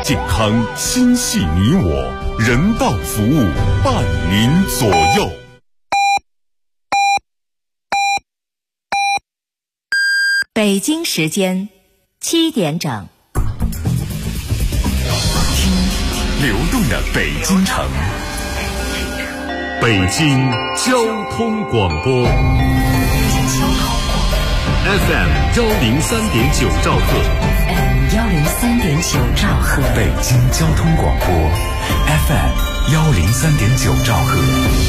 健康心系你我，人道服务伴您左右。 北京时间7点整， 听流动的北京城，北京交通广播 FM 103.9兆赫 103.9兆赫， 北京交通广播 FM 103.9兆赫。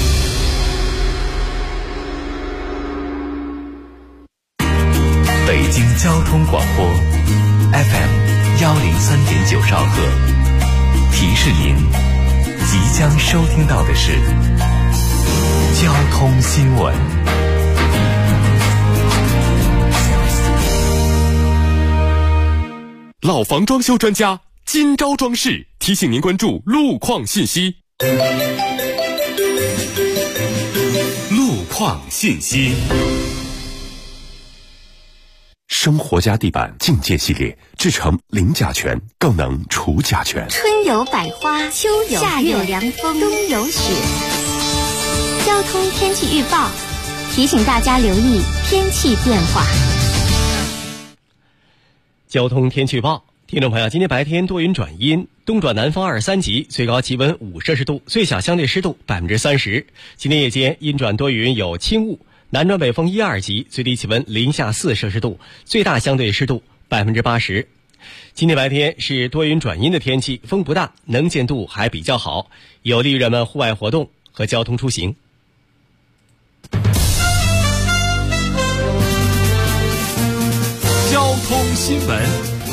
北京交通广播 FM 103.9兆赫，提示您即将收听到的是交通新闻。老房装修专家金招装饰提醒您关注路况信息。路况信息。生活家地板境界系列制成零甲醛，更能除甲醛。 春有百花，秋有月，夏有凉风，冬有雪。交通天气预报提醒大家留意天气变化。 交通天气预报，听众朋友，今天白天多云转阴，东转南风2、3级，最高气温5摄氏度，最小相对湿度30%。今天夜间阴转多云，有轻雾，南转北风1、2级，最低气温零下4摄氏度，最大相对湿度80%。今天白天是多云转阴的天气，风不大，能见度还比较好，有利于人们户外活动和交通出行。 交通新闻。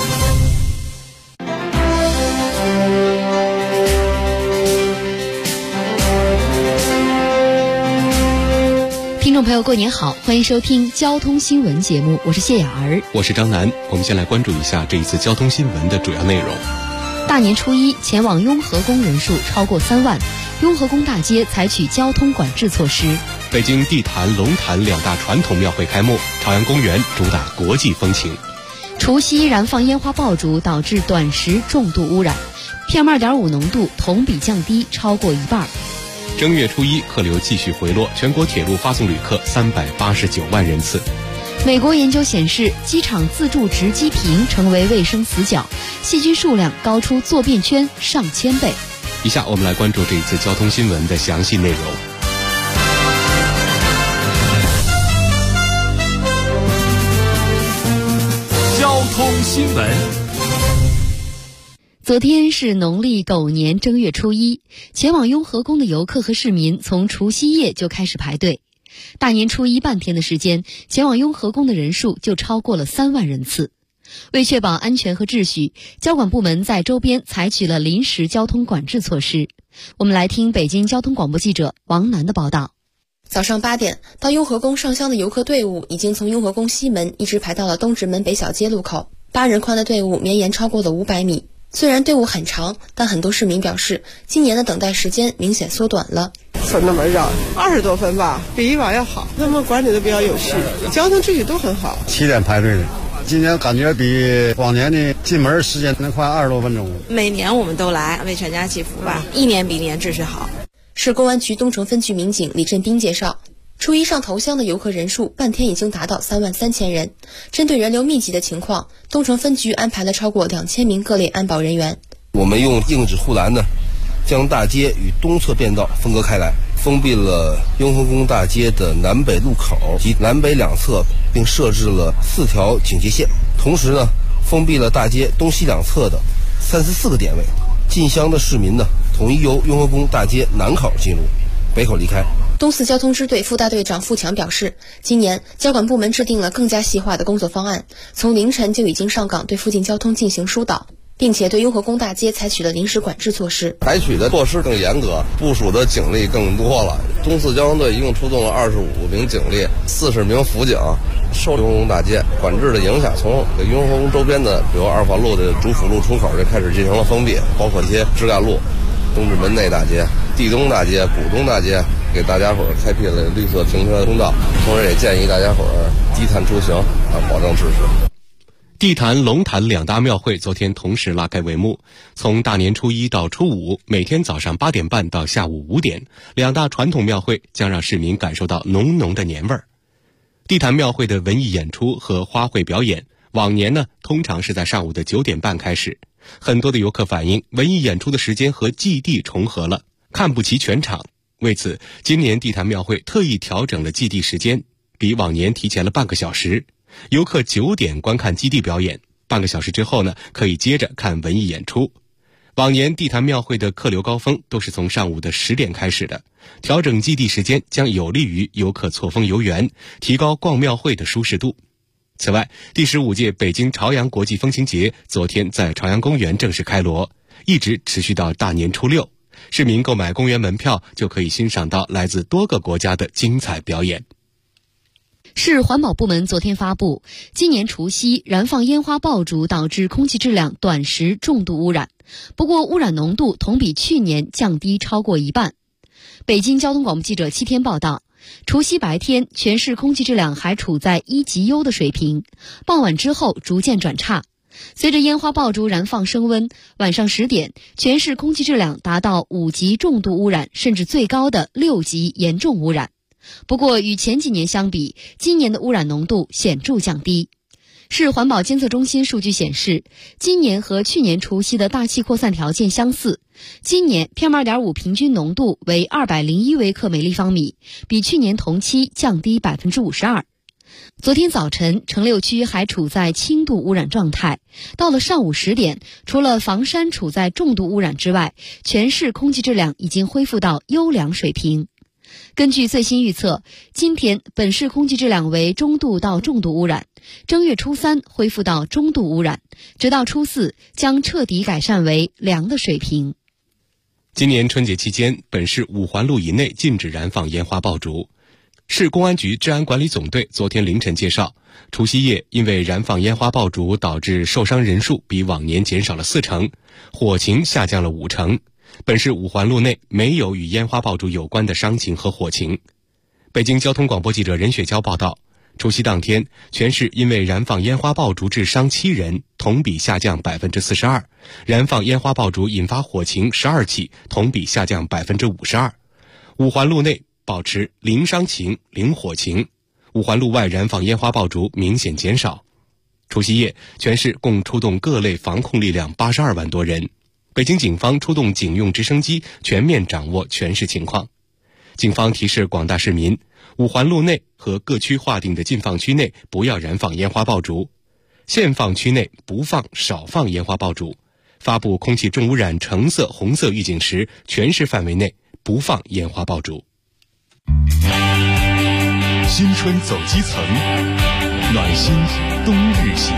听众朋友，过年好，欢迎收听交通新闻节目，我是谢雅儿， 我是张楠。我们先来关注一下这一次交通新闻的主要内容。 大年初一前往雍和宫人数超过3万，雍和宫大街采取交通管制措施。 北京地坛、龙坛两大传统庙会开幕，朝阳公园主打国际风情。 除夕燃放烟花爆竹导致短时重度污染， PM2.5 浓度同比降低超过一半。 正月初一客流继续回落，全国铁路发送旅客389万人次。 美国研究显示，机场自助值机坪成为卫生死角，细菌数量高出坐便圈上千倍。 以下我们来关注这一次交通新闻的详细内容。 交通新闻。 昨天是农历狗年正月初一，前往雍和宫的游客和市民从除夕夜就开始排队。大年初一半天的时间，前往雍和宫的人数就超过了3万人次。为确保安全和秩序，交管部门在周边采取了临时交通管制措施。我们来听北京交通广播记者王楠的报道。 早上8点，到雍和宫上香的游客队伍已经从雍和宫西门一直排到了东直门北小街路口，8人宽的队伍绵延超过了500米。虽然队伍很长，但很多市民表示，今年的等待时间明显缩短了。 分那么绕，20多分吧，比以往要好。他们管理的比较有序，交通秩序都很好。 7点排队的，今年感觉比往年的进门时间能快20多分钟。 每年我们都来为全家祈福吧，一年比一年秩序好。 市公安局东城分局民警李振兵介绍，初一上头香的游客人数半天已经达到3万3000人。针对人流密集的情况，东城分局安排了超过2000名各类安保人员。 我们用硬质护栏呢，将大街与东侧便道分隔开来，封闭了雍和宫大街的南北路口及南北两侧，并设置了4条警戒线。同时呢，封闭了大街东西两侧的34个点位。进香的市民呢，统一由雍和宫大街南口进入，北口离开。 东四交通支队副大队长付强表示，今年交管部门制定了更加细化的工作方案，从凌晨就已经上岗对附近交通进行疏导，并且对雍和宫大街采取了临时管制措施。 采取的措施更严格，部署的警力更多了。东四交通队一共出动了25名警力，40名辅警，受雍和宫大街管制的影响，从雍和宫周边的，比如二环路的主辅路出口就开始进行了封闭，包括一些枝干路、东直门内大街、地东大街、古东大街，给大家伙儿开辟了绿色停车通道，同时也建议大家伙儿低碳出行，保证秩序。 地坛、龙坛两大庙会昨天同时拉开帷幕，从大年初一到初五，每天早上8点半到下午5点，两大传统庙会将让市民感受到浓浓的年味儿。地坛庙会的文艺演出和花卉表演，往年呢通常是在上午的9点半开始，很多的游客反映文艺演出的时间和祭地重合了，看不齐全场。为此，今年地坛庙会特意调整了祭地时间，比往年提前了半个小时。游客9点观看基地表演，半个小时之后呢，可以接着看文艺演出。往年地坛庙会的客流高峰都是从上午的10点开始的，调整基地时间将有利于游客错峰游园，提高逛庙会的舒适度。此外，第15届北京朝阳国际风情节昨天在朝阳公园正式开锣，一直持续到大年初6。市民购买公园门票就可以欣赏到来自多个国家的精彩表演。 市环保部门昨天发布，今年除夕燃放烟花爆竹导致空气质量短时重度污染，不过污染浓度同比去年降低超过一半。北京交通广播记者7天报道，除夕白天全市空气质量还处在1级优的水平，傍晚之后逐渐转差。随着烟花爆竹燃放升温，晚上10点，全市空气质量达到5级重度污染，甚至最高的6级严重污染。不过与前几年相比，今年的污染浓度显著降低。市环保监测中心数据显示，今年和去年除夕的大气扩散条件相似，今年 PM2.5 平均浓度为201微克每立方米，比去年同期降低 52%。昨天早晨，城6区还处在轻度污染状态，到了上午10点，除了房山处在重度污染之外，全市空气质量已经恢复到优良水平。根据最新预测，今天本市空气质量为中度到重度污染，正月初3恢复到中度污染，直到初4将彻底改善为良的水平。 今年春节期间，本市5环路以内禁止燃放烟花爆竹。市公安局治安管理总队昨天凌晨介绍，除夕夜因为燃放烟花爆竹导致受伤人数比往年减少了40%，火情下降了50%。本市5环路内没有与烟花爆竹有关的伤情和火情。北京交通广播记者任雪娇报道，除夕当天，全市因为燃放烟花爆竹致伤7人，同比下降 42%， 燃放烟花爆竹引发火情12起，同比下降 52%。 5环路内保持零伤情、零火情，5环路外燃放烟花爆竹明显减少。除夕夜，全市共出动各类防控力量82万多人。北京警方出动警用直升机，全面掌握全市情况。警方提示广大市民，5环路内和各区划定的禁放区内不要燃放烟花爆竹，限放区内不放、少放烟花爆竹。发布空气重污染橙色、红色预警时，全市范围内不放烟花爆竹。 新春走基层，暖心冬日行。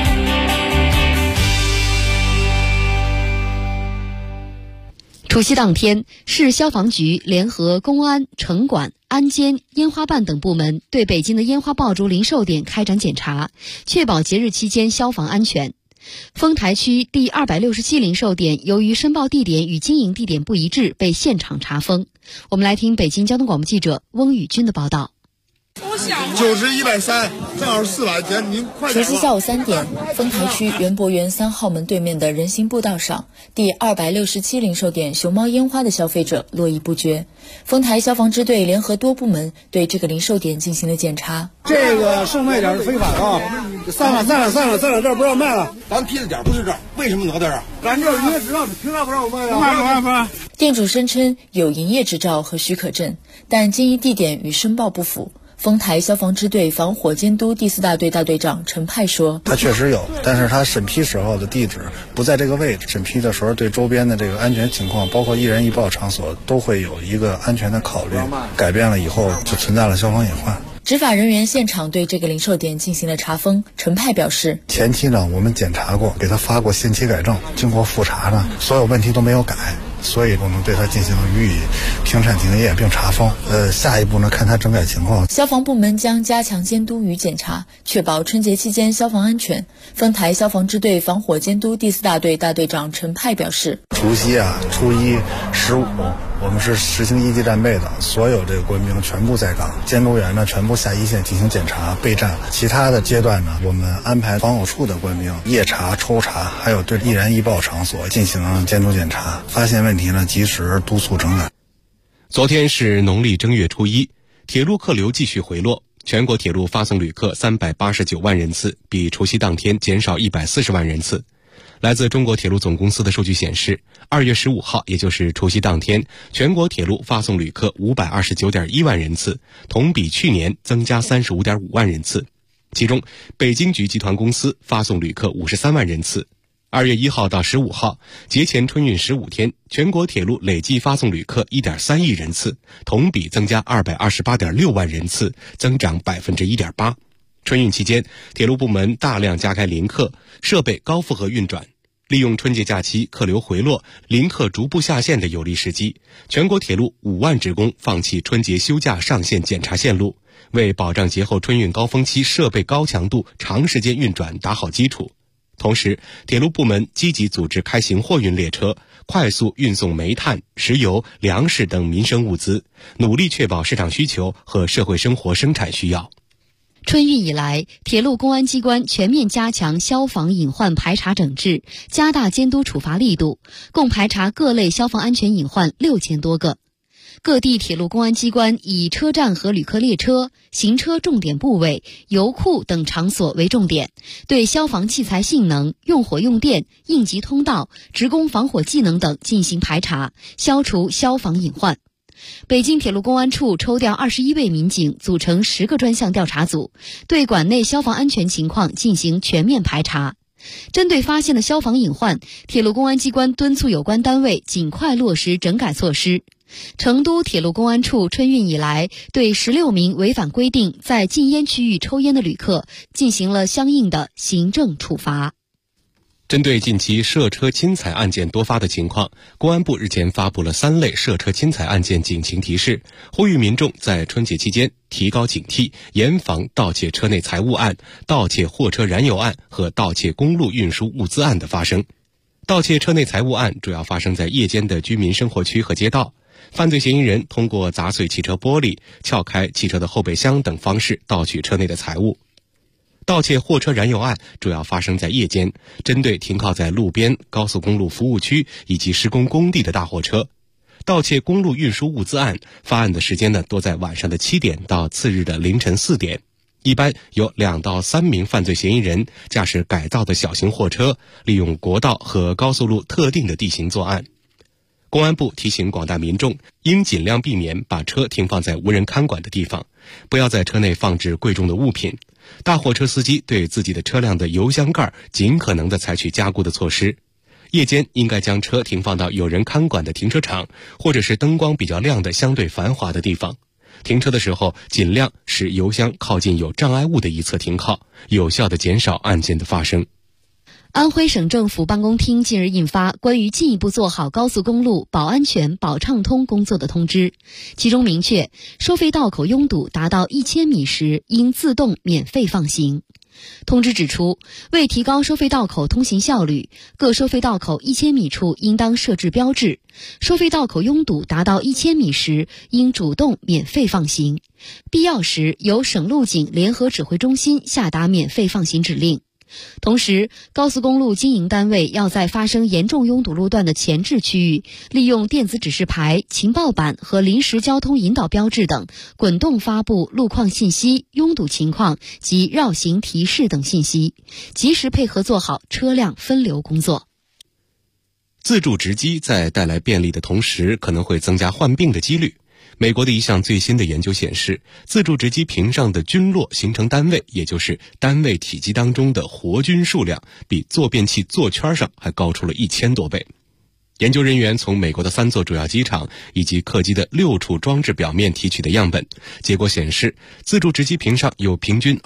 除夕当天，市消防局联合公安、城管、安监、烟花办等部门对北京的烟花爆竹零售点开展检查，确保节日期间消防安全。丰台区第267零售点由于申报地点与经营地点不一致，被现场查封。我们来听北京交通广播记者翁宇军的报道。 90、130，正好400钱，您快点。 除夕下午3点，丰台区园博园3号门对面的人行步道上，第267零售点熊猫烟花的消费者络绎不绝。丰台消防支队联合多部门对这个零售点进行了检查。 这个售卖点是非法的啊！散了，这儿不让卖了。咱批的点不是这儿，为什么挪到这儿？咱这营业执照，凭啥不让我卖啊？卖。 店主声称有营业执照和许可证，但经营地点与申报不符。丰台消防支队防火监督第4大队大队长陈派说， 他确实有，但是他审批时候的地址不在这个位置，审批的时候对周边的这个安全情况，包括易燃易爆场所都会有一个安全的考虑，改变了以后就存在了消防隐患。 执法人员现场对这个零售点进行了查封。陈派表示， 前期呢我们检查过，给他发过限期改正，经过复查呢所有问题都没有改，所以我们对他进行予以停产停业并查封。下一步呢看他整改情况。 消防部门将加强监督与检查，确保春节期间消防安全。丰台消防支队防火监督第4大队大队长陈派表示， 除夕初一、15 我们是实行一级战备的，所有这个官兵全部在岗，监督员呢全部下一线进行检查备战。其他的阶段呢，我们安排防偶处的官兵夜查、抽查，还有对易燃易爆场所进行监督检查，发现问题呢及时督促整改。 昨天是农历正月初一，铁路客流继续回落，全国铁路发送旅客389万人次，比除夕当天减少140万人次。来自中国铁路总公司的数据显示，2月15号，也就是除夕当天，全国铁路发送旅客529.1万人次，同比去年增加35.5万人次。其中，北京局集团公司发送旅客53万人次。2月1号到15号，节前春运15天，全国铁路累计发送旅客1.3亿人次，同比增加228.6万人次，增长1.8%。春运期间，铁路部门大量加开临客，设备高负荷运转，利用春节假期客流回落、临客逐步下线的有利时机，全国铁路5万职工放弃春节休假上线检查线路，为保障节后春运高峰期设备高强度、长时间运转打好基础。同时，铁路部门积极组织开行货运列车，快速运送煤炭、石油、粮食等民生物资，努力确保市场需求和社会生活生产需要。 春运以来，铁路公安机关全面加强消防隐患排查整治，加大监督处罚力度，共排查各类消防安全隐患6000多个。各地铁路公安机关以车站和旅客列车、行车重点部位、油库等场所为重点，对消防器材性能、用火用电、应急通道、职工防火技能等进行排查，消除消防隐患。北京铁路公安处抽调21位民警组成10个专项调查组，对管内消防安全情况进行全面排查。针对发现的消防隐患，铁路公安机关敦促有关单位尽快落实整改措施。成都铁路公安处春运以来，对16名违反规定在禁烟区域抽烟的旅客进行了相应的行政处罚。 针对近期涉车侵财案件多发的情况，公安部日前发布了3类涉车侵财案件警情提示，呼吁民众在春节期间提高警惕，严防盗窃车内财物案、盗窃货车燃油案和盗窃公路运输物资案的发生。盗窃车内财物案主要发生在夜间的居民生活区和街道，犯罪嫌疑人通过砸碎汽车玻璃、撬开汽车的后备箱等方式盗取车内的财物。盗窃货车燃油案主要发生在夜间，针对停靠在路边、高速公路服务区以及施工工地的大货车。盗窃公路运输物资案发案的时间多在晚上的7点到次日的凌晨4点。一般有2到3名犯罪嫌疑人驾驶改造的小型货车，利用国道和高速路特定的地形作案。公安部提醒广大民众，应尽量避免把车停放在无人看管的地方，不要在车内放置贵重的物品。大货车司机对自己的车辆的油箱盖尽可能的采取加固的措施。夜间应该将车停放到有人看管的停车场，或者是灯光比较亮的相对繁华的地方。停车的时候，尽量使油箱靠近有障碍物的一侧停靠，有效地减少案件的发生。 安徽省政府办公厅近日印发关于进一步做好高速公路保安全、保畅通工作的通知，其中明确，收费道口拥堵达到1000米时应自动免费放行。通知指出，为提高收费道口通行效率，各收费道口1000米处应当设置标志，收费道口拥堵达到1000米时应主动免费放行，必要时由省路警联合指挥中心下达免费放行指令。同时，高速公路经营单位要在发生严重拥堵路段的前置区域，利用电子指示牌、情报板和临时交通引导标志等，滚动发布路况信息、拥堵情况及绕行提示等信息，及时配合做好车辆分流工作。 自助值机在带来便利的同时，可能会增加患病的几率。美国的一项最新的研究显示，自助值机屏上的菌落形成单位，也就是单位体积当中的活菌数量，比坐便器座圈上还高出了1000多倍。研究人员从美国的3座主要机场以及客机的6处装置表面提取的样本，结果显示，自助值机屏上有平均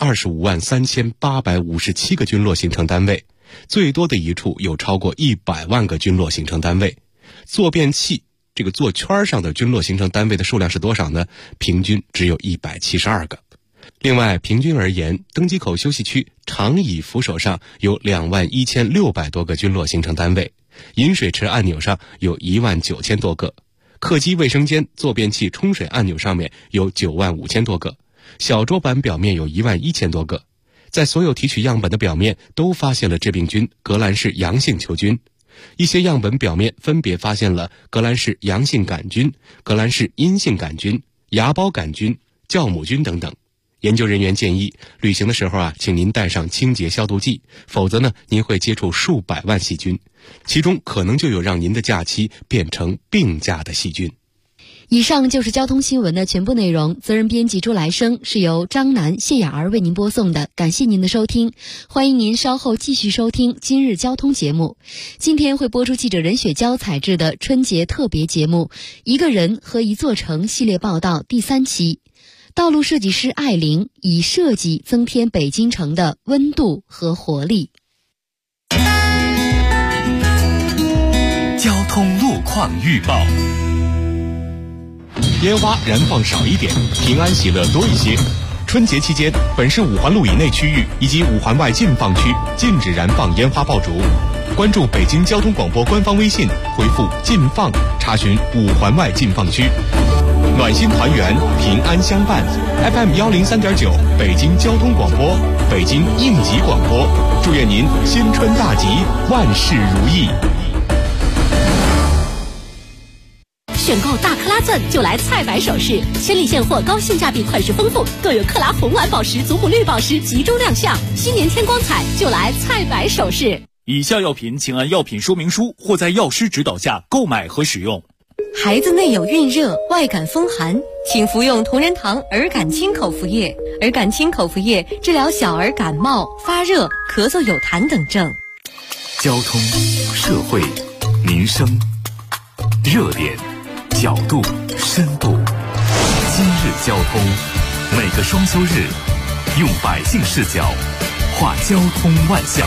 253857个菌落形成单位，最多的一处有超过100万个菌落形成单位。坐便器这个座圈上的菌落形成单位的数量是多少呢？平均只有172个。另外，平均而言，登机口休息区长椅扶手上有21600多个菌落形成单位，饮水池按钮上有19000多个， 客机卫生间坐便器冲水按钮上面有95000多个，小桌板表面有11000多个。在所有提取样本的表面都发现了致病菌革兰氏阳性球菌，一些样本表面分别发现了革兰氏阳性杆菌、革兰氏阴性杆菌、芽孢杆菌、酵母菌等等。研究人员建议，旅行的时候请您带上清洁消毒剂，否则呢，您会接触数百万细菌，其中可能就有让您的假期变成病假的细菌。 以上就是交通新闻的全部内容，责任编辑朱来生，是由张楠、谢雅儿为您播送的，感谢您的收听，欢迎您稍后继续收听今日交通节目。今天会播出记者任雪娇采制的春节特别节目《一个人和一座城》系列报道第3期。道路设计师艾玲以设计增添北京城的温度和活力。 交通路况预报。 烟花燃放少一点，平安喜乐多一些。春节期间，本市5环路以内区域以及5环外禁放区禁止燃放烟花爆竹。关注北京交通广播官方微信，回复“禁放”查询5环外禁放区。暖心团圆，平安相伴。FM 103.9，北京交通广播，北京应急广播，祝愿您新春大吉，万事如意。 选购大克拉钻就来菜百首饰，千里现货，高性价比，款式丰富，更有克拉红蓝宝石、祖母绿宝石集中亮相。新年添光彩，就来菜百首饰。 以下药品请按药品说明书或在药师指导下购买和使用。 孩子内有孕热、外感风寒，请服用同仁堂儿感清口服液。儿感清口服液治疗小儿感冒、发热、咳嗽有痰等症。 交通、社会、民生，热点、角度、深度。今日交通，每个双休日，用百姓视角画交通万象。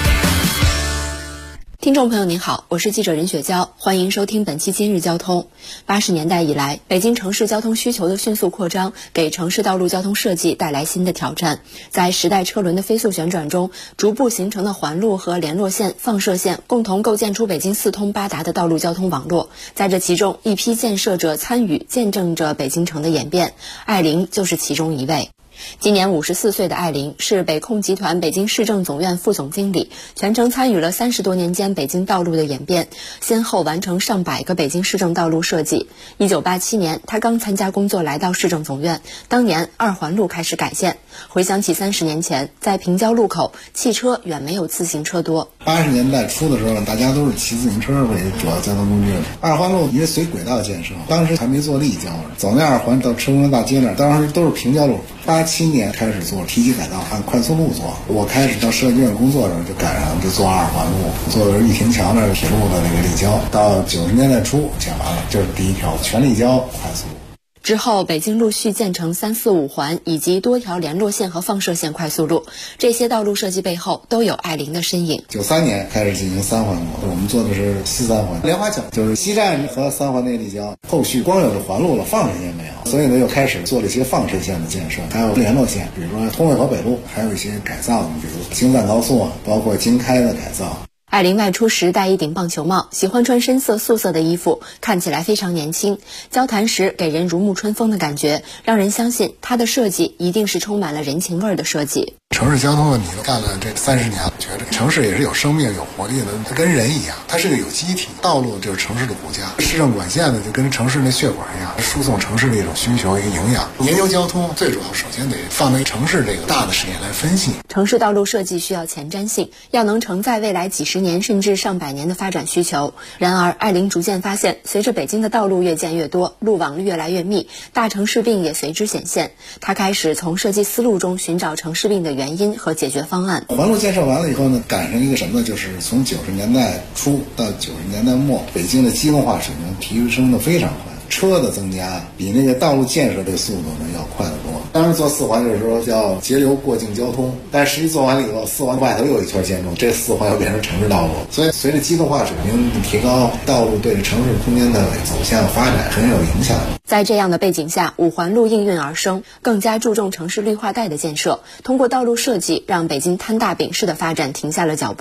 听众朋友您好，我是记者任雪娇，欢迎收听本期今日交通。80年代以来，北京城市交通需求的迅速扩张，给城市道路交通设计带来新的挑战。在时代车轮的飞速旋转中，逐步形成的环路和联络线、放射线共同构建出北京4通8达的道路交通网络。在这其中，一批建设者参与见证着北京城的演变，艾玲就是其中一位。今年54岁的艾玲是北控集团北京市政总院副总经理，全程参与了30多年间北京道路的演变，先后完成上百个北京市政道路设计。1987年，他刚参加工作来到市政总院，当年2环路开始改线。回想起30年前，在平交路口，汽车远没有自行车多。 80年代初的时候，大家都是骑自行车为主要交通工具。2环路因为随轨道建设，当时还没做立交，走那2环到车公园大街那儿，当时都是平交路。87年开始做提级改道，按快速路做。我开始到设计院工作的时候，就赶上就做2环路，做的是玉亭桥那儿铁路的那个立交。到90年代初建完了，这是第一条全立交快速路。 之后，北京陆续建成3、4、5环以及多条联络线和放射线快速路，这些道路设计背后都有艾玲的身影。 93年开始进行3环路，我们做的是西3环，莲花桥就是西站和3环内立交。后续光有这环路了，放射线没有，所以呢又开始做了一些放射线的建设，还有联络线，比如说通惠河北路，还有一些改造的，比如京赞高速包括京开的改造。 艾玲外出时戴一顶棒球帽，喜欢穿深色素色的衣服，看起来非常年轻。交谈时给人如沐春风的感觉，让人相信她的设计一定是充满了人情味的设计。 城市交通问题干了这30年，觉得城市也是有生命有活力的，它跟人一样，它是个有机体。道路就是城市的骨架，市政管线呢就跟城市的血管一样，输送城市的一种需求一个营养。研究交通最主要首先得放在城市这个大的视野来分析。 城市道路设计需要前瞻性，要能承载未来几十年甚至上百年的发展需求。然而艾玲逐渐发现，随着北京的道路越建越多，路网越来越密，大城市病也随之显现。她开始从设计思路中寻找城市病的原因和解决方案。 环路建设完了以后呢，赶上一个什么呢？就是从90年代初到90年代末，北京的机动化水平提升的非常快，车的增加比那个道路建设这个速度呢要快得多。当时做4环就是说叫节流过境交通，但实际做完了以后，4环外头又有一圈建筑，这4环又变成城市道路。所以随着机动化水平提高，道路对城市空间的走向发展很有影响。 在这样的背景下，5环路应运而生，更加注重城市绿化带的建设，通过道路设计让北京摊大饼式的发展停下了脚步。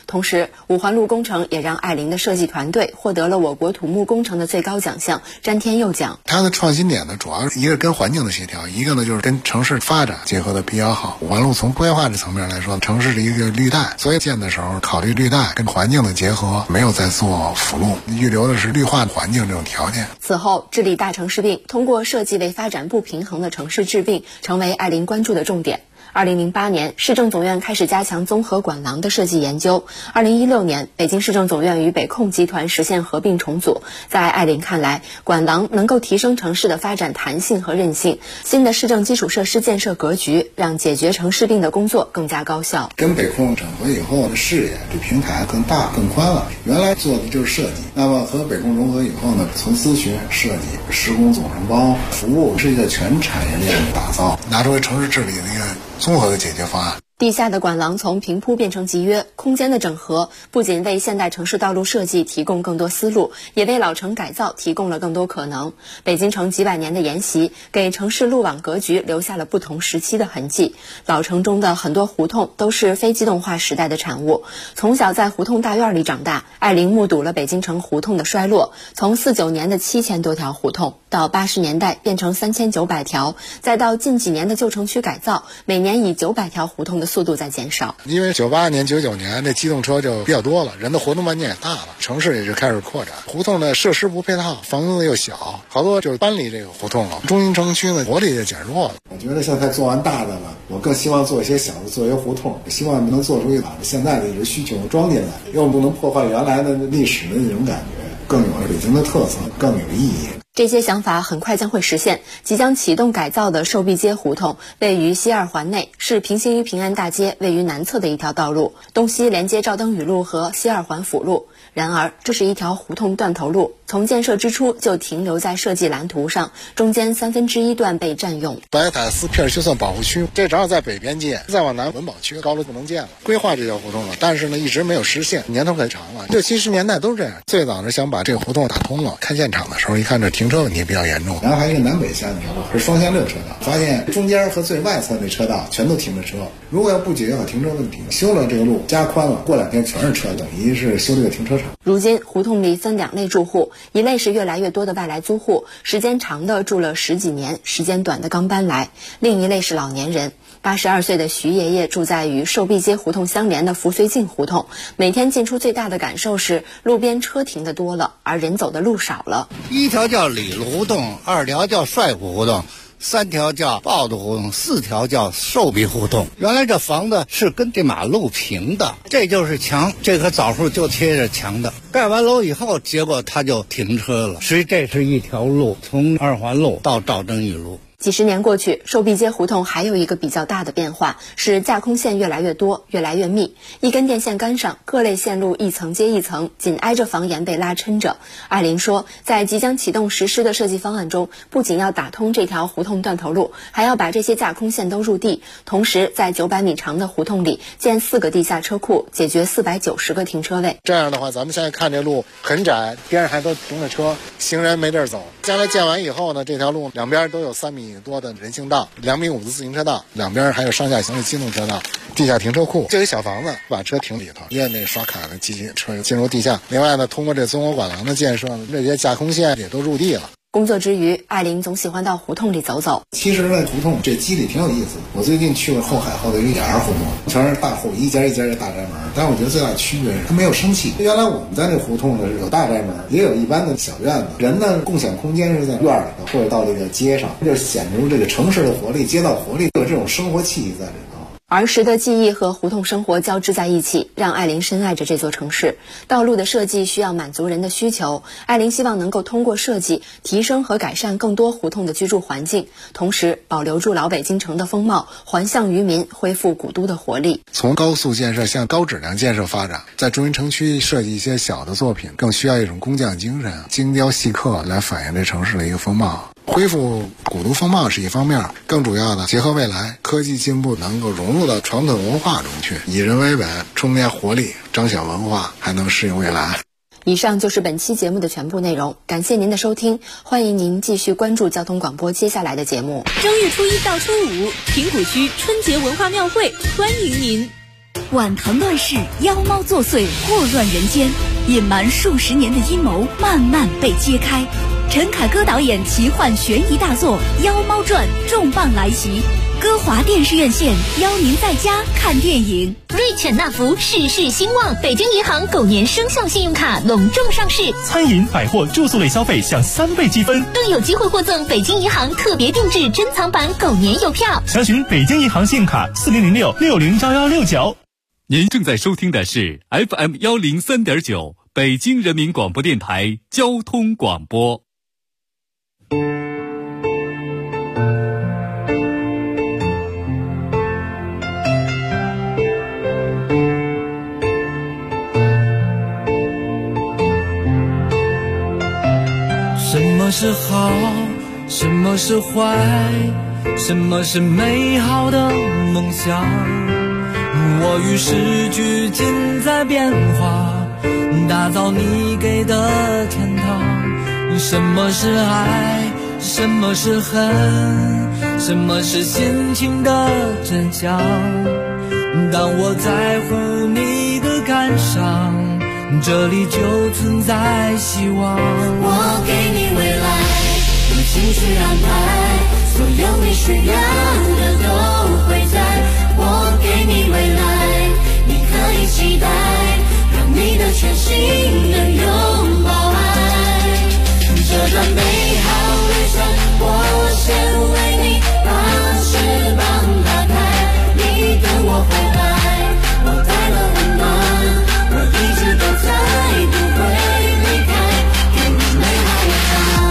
同时，五环路工程也让爱玲的设计团队获得了我国土木工程的最高奖项詹天佑奖。 它的创新点呢，主要一个跟环境的协调，一个呢就是跟城市发展结合的比较好。五环路从规划这层面来说，城市的一个绿带，所以建的时候考虑绿带跟环境的结合，没有在做辅路，预留的是绿化环境这种条件。 此后，治理大城市病，通过设计为发展不平衡的城市治病，成为爱玲关注的重点。2008年，市政总院开始加强综合管廊的设计研究。2016年，北京市政总院与北控集团实现合并重组。在爱玲看来，管廊能够提升城市的发展弹性和韧性。新的市政基础设施建设格局，让解决城市病的工作更加高效。 跟北控整合以后的视野，这平台更大更宽了。原来做的就是设计，那么和北控融合以后呢，从咨询、设计、施工总承包、服务是一个全产业链的打造，拿出城市治理的一个综合的解决方案。 地下的管廊从平铺变成集约，空间的整合不仅为现代城市道路设计提供更多思路，也为老城改造提供了更多可能。北京城几百年的沿袭，给城市路网格局留下了不同时期的痕迹。老城中的很多胡同都是非机动化时代的产物。从小在胡同大院里长大，爱玲目睹了北京城胡同的衰落，从49年的7000多条胡同，到80年代变成3900条，再到近几年的旧城区改造，每年以900条胡同的速度在减少。 因为98年、99年这机动车就比较多了，人的活动半径也大了，城市也就开始扩展。胡同的设施不配套，房子又小，好多就是搬离这个胡同了。中心城区呢，活力也减弱了。我觉得现在做完大的了，我更希望做一些小的，做一些胡同，希望能做出一把现在的一个需求装进来，又不能破坏原来的历史的那种感觉，更有了北京的特色，更有意义。 这些想法很快将会实现。即将启动改造的寿碧街胡同位于西二环内，是平行于平安大街位于南侧的一条道路，东西连接赵登禹路和西二环辅路。然而，这是一条胡同断头路，从建设之初就停留在设计蓝图上，中间1/3段被占用。 白塔寺片区算保护区，这正好在北边界，再往南文保区高楼不能建了，规划这条胡同了，但是呢一直没有实现，年头很长了。60、70年代都是这样。最早呢想把这个胡同打通了，看现场的时候一看这停车问题比较严重，然后还有一个南北向的条路是双向6车道，发现中间和最外侧那车道全都停着车。如果要不解决好停车问题，修了这个路加宽了，过2天全是车，等于是修这个停车场。 如今胡同里分2类住户，一类是越来越多的外来租户，时间长的住了10几年，时间短的刚搬来；另一类是老年人。82岁的徐爷爷住在与寿碧街胡同相连的福绥径胡同，每天进出最大的感受是路边车停的多了，而人走的路少了。 一条叫李路胡同，2条叫帅府胡同，3条叫豹子胡同，4条叫寿碧胡同。原来这房子是跟这马路平的，这就是墙，这棵枣树就贴着墙的。盖完楼以后，结果他就停车了。实际这是一条路，从2环路到赵登禹路。 几十年过去，寿碧街胡同还有一个比较大的变化，是架空线越来越多，越来越密。一根电线杆上，各类线路一层接一层，紧挨着房檐被拉抻着。艾琳说，在即将启动实施的设计方案中，不仅要打通这条胡同断头路，还要把这些架空线都入地，同时在900米长的胡同里建4个地下车库，解决490个停车位。 这样的话，咱们现在看这路很窄，边上还都停着车，行人没地儿走。将来建完以后呢，这条路两边都有3米多的人行道，2.5米的自行车道，两边还有上下行的机动车道，地下停车库，这一小房子把车停里头，验那刷卡的机器车进入地下。另外呢，通过这综合管廊的建设，这些架空线也都入地了。 工作之余，艾琳总喜欢到胡同里走走。 其实呢，胡同这机理挺有意思的。我最近去了后海后的一点胡同，全是大户，一家一家的大宅门。但我觉得最大的区别是它没有生气。原来我们在这胡同呢是有大宅门，也有一般的小院子，人呢共享空间是在院里头或者到这个街上，就显出这个城市的活力、街道活力，有这种生活气息在里头。 儿时的记忆和胡同生活交织在一起，让艾琳深爱着这座城市。道路的设计需要满足人的需求，艾琳希望能够通过设计提升和改善更多胡同的居住环境，同时保留住老北京城的风貌，还向于民，恢复古都的活力。 从高速建设向高质量建设发展，在中心城区设计一些小的作品，更需要一种工匠精神，精雕细刻来反映这城市的一个风貌。恢复古都风貌是一方面，更主要的结合未来科技进步，能够融入到传统文化中去，以人为本，充电活力，彰显文化，还能适应未来。 以上就是本期节目的全部内容，感谢您的收听，欢迎您继续关注交通广播接下来的节目。 正月初1到初5，平谷区春节文化庙会欢迎您。 晚唐乱世，妖猫作祟，祸乱人间，隐瞒数十年的阴谋慢慢被揭开。陈凯歌导演奇幻悬疑大作《妖猫传》重磅来袭，歌华电视院线邀您在家看电影。 瑞犬纳福事事兴旺，北京银行狗年生肖信用卡隆重上市， 餐饮、百货、住宿类消费享3倍积分， 更有机会获赠北京银行特别定制珍藏版狗年邮票。 详询北京银行信用卡4006601169。 您正在收听的是 FM 103.9北京人民广播电台交通广播。 什么是好，什么是坏，什么是美好的梦想？我与时俱进在变化，打造你给的天堂。什么是爱，什么是恨，什么是心情的真相？当我在乎你的感伤，这里就存在希望。 我给你未来，用心去安排，所有你需要的都会在。我给你未来，你可以期待，让你的全心的拥抱爱。这段美好旅程，我先为你把翅膀打开，你等我回来，我带了温暖，我一直都在，不会离开，给你美好的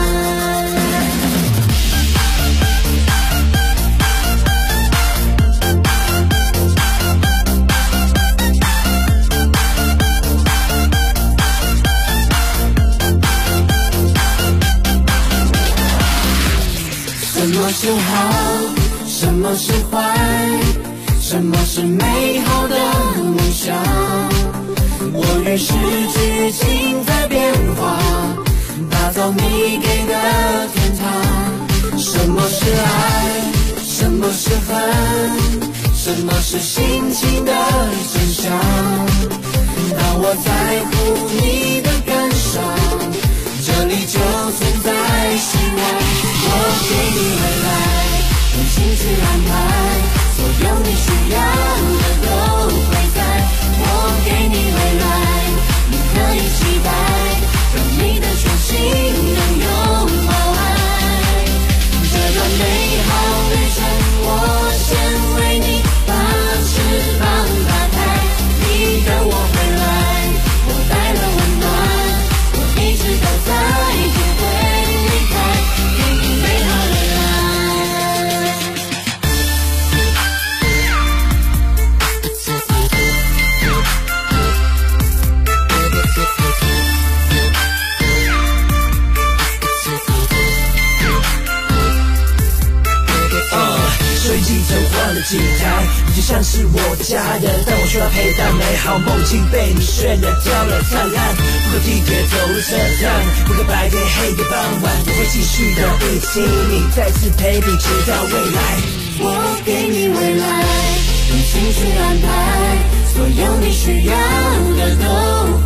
什么是好，什么是坏，什么是美好的梦想？我与时俱进在变化，打造你给的天堂。什么是爱，什么是恨，什么是心情的真相？当我在乎你的感伤，这里就存在希望。我给你未来，用心去安排，所有你需要的都会在。我给你未来，你可以期待，让你的全心能拥抱爱。这段美好旅程，我先为你把翅膀打开，你等我回来，我带了温暖，我一直都在，不会离开，给你美好的爱。 随即走换了几台，你就像是我的家人，但我需要陪伴，美好梦境被你渲染掉了灿烂。不管地铁走入车站，不管白天黑夜傍晚，我会继续的一起你，再次陪你直到未来。 我给你未来，用心去安排，所有你需要的都